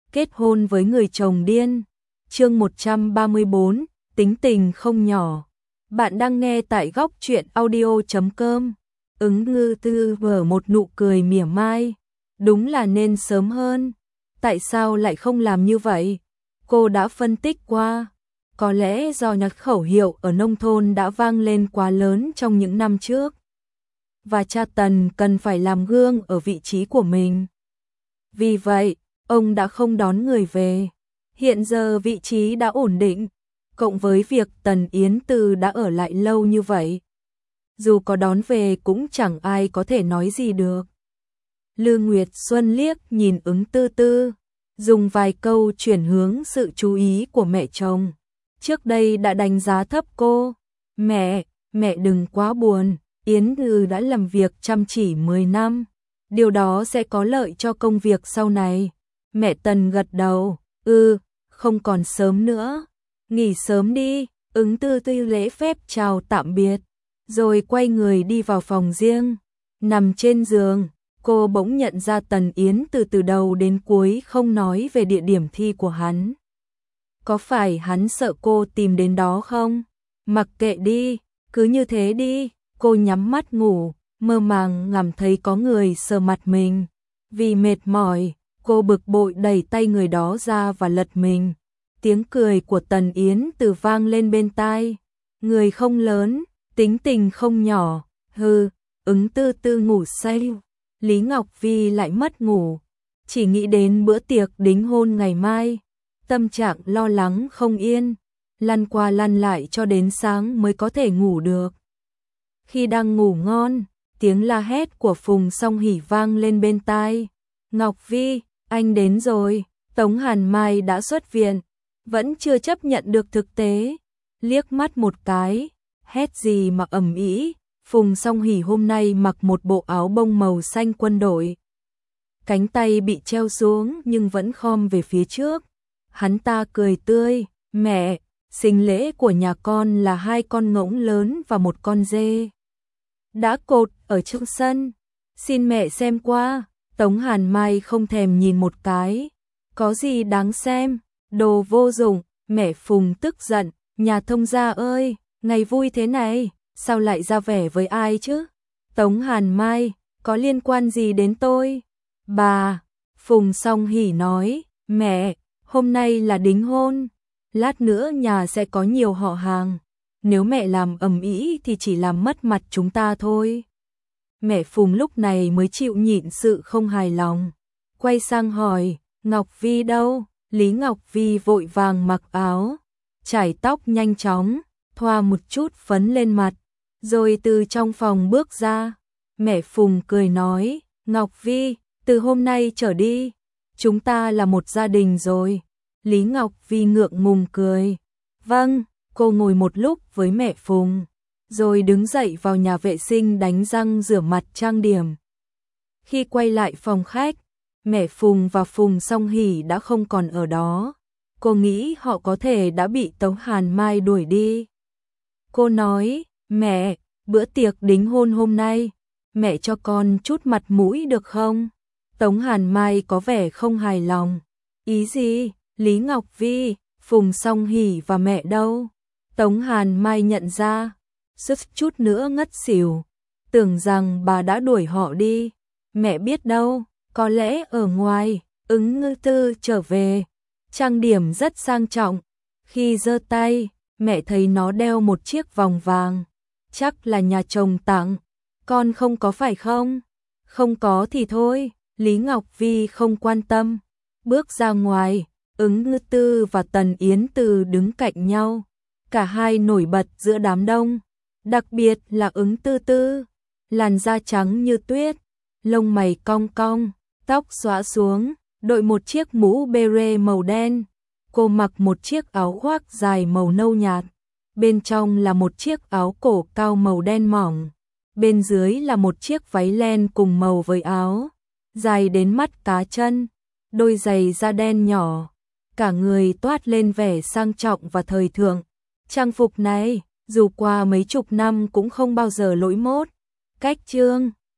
kết hôn với người chồng điên. Chương 134, tính tình không nhỏ. Bạn đang nghe tại góc truyện audio.com. Ứng Ngư Tư vở một nụ cười mỉa mai. Đúng là nên sớm hơn. Tại sao lại không làm như vậy? Cô đã phân tích qua. Có lẽ do nhạc khẩu hiệu ở nông thôn đã vang lên quá lớn trong những năm trước. Và cha Tần cần phải làm gương ở vị trí của mình. Vì vậy, ông đã không đón người về. Hiện giờ vị trí đã ổn định, cộng với việc Tần Yến Từ đã ở lại lâu như vậy. Dù có đón về cũng chẳng ai có thể nói gì được. Lư Nguyệt Xuân liếc nhìn Ứng Tư Tư, dùng vài câu chuyển hướng sự chú ý của mẹ chồng. Trước đây đã đánh giá thấp cô. Mẹ đừng quá buồn, Yến Từ đã làm việc chăm chỉ 10 năm. Điều đó sẽ có lợi cho công việc sau này. Mẹ Tần gật đầu, không còn sớm nữa. Nghỉ sớm đi. Ứng Tư Tư lễ phép chào tạm biệt, rồi quay người đi vào phòng riêng. Nằm trên giường, cô bỗng nhận ra Tần Yến từ đầu đến cuối không nói về địa điểm thi của hắn. Có phải hắn sợ cô tìm đến đó không? Mặc kệ đi, cứ như thế đi. Cô nhắm mắt ngủ, mơ màng ngắm thấy có người sờ mặt mình. Vì mệt mỏi, cô bực bội đẩy tay người đó ra và lật mình. Tiếng cười của Tần Yến Từ vang lên bên tai. Người không lớn, tính tình không nhỏ. Ứng Tư Tư ngủ say. Lý Ngọc Vi lại mất ngủ, chỉ nghĩ đến bữa tiệc đính hôn ngày mai. Tâm trạng lo lắng không yên, lăn qua lăn lại cho đến sáng mới có thể ngủ được. Khi đang ngủ ngon, tiếng la hét của Phùng Song Hỷ vang lên bên tai. Ngọc Vi, anh đến rồi. Tống Hàn Mai đã xuất viện, vẫn chưa chấp nhận được thực tế. Liếc mắt một cái, hét gì mà ầm ĩ. Phùng Song Hỷ hôm nay mặc một bộ áo bông màu xanh quân đội. Cánh tay bị treo xuống nhưng vẫn khom về phía trước. Hắn ta cười tươi, mẹ, sinh lễ của nhà con là 2 con ngỗng lớn và 1 con dê. Đã cột ở trong sân, xin mẹ xem qua. Tống Hàn Mai không thèm nhìn một cái. Có gì đáng xem, đồ vô dụng. Mẹ Phùng tức giận, nhà thông gia ơi, ngày vui thế này, sao lại ra vẻ với ai chứ? Tống Hàn Mai, có liên quan gì đến tôi? Bà, Phùng Song Hỷ nói, mẹ, hôm nay là đính hôn, lát nữa nhà sẽ có nhiều họ hàng. Nếu mẹ làm ầm ĩ thì chỉ làm mất mặt chúng ta thôi. Mẹ Phùng lúc này mới chịu nhịn sự không hài lòng. Quay sang hỏi, Ngọc Vi đâu? Lý Ngọc Vi vội vàng mặc áo, chải tóc nhanh chóng, thoa một chút phấn lên mặt, rồi từ trong phòng bước ra. Mẹ Phùng cười nói, Ngọc Vi, từ hôm nay trở đi, chúng ta là một gia đình rồi. Lý Ngọc Vi ngượng ngùng cười. Vâng, cô ngồi một lúc với mẹ Phùng, rồi đứng dậy vào nhà vệ sinh đánh răng rửa mặt trang điểm. Khi quay lại phòng khách, mẹ Phùng và Phùng Song Hỷ đã không còn ở đó. Cô nghĩ họ có thể đã bị Tống Hàn Mai đuổi đi. Cô nói, mẹ, bữa tiệc đính hôn hôm nay, mẹ cho con chút mặt mũi được không? Tống Hàn Mai có vẻ không hài lòng. Ý gì? Lý Ngọc Vi, Phùng Song Hỷ và mẹ đâu? Tống Hàn Mai nhận ra, suýt chút nữa ngất xỉu, tưởng rằng bà đã đuổi họ đi. Mẹ biết đâu, có lẽ ở ngoài. Ứng Ngư Tư trở về, trang điểm rất sang trọng. Khi giơ tay, mẹ thấy nó đeo một chiếc vòng vàng, chắc là nhà chồng tặng. Con không có phải không? Không có thì thôi. Lý Ngọc Vi không quan tâm, bước ra ngoài. Ứng Ngư Tư và Tần Yến Từ đứng cạnh nhau, cả hai nổi bật giữa đám đông, đặc biệt là Ứng Tư Tư, làn da trắng như tuyết, lông mày cong cong, tóc xõa xuống, đội một chiếc mũ beret màu đen. Cô mặc một chiếc áo khoác dài màu nâu nhạt, bên trong là một chiếc áo cổ cao màu đen mỏng, bên dưới là một chiếc váy len cùng màu với áo, dài đến mắt cá chân, đôi giày da đen nhỏ. Cả người toát lên vẻ sang trọng và thời thượng. Trang phục này, dù qua mấy chục năm cũng không bao giờ lỗi mốt. Cách trương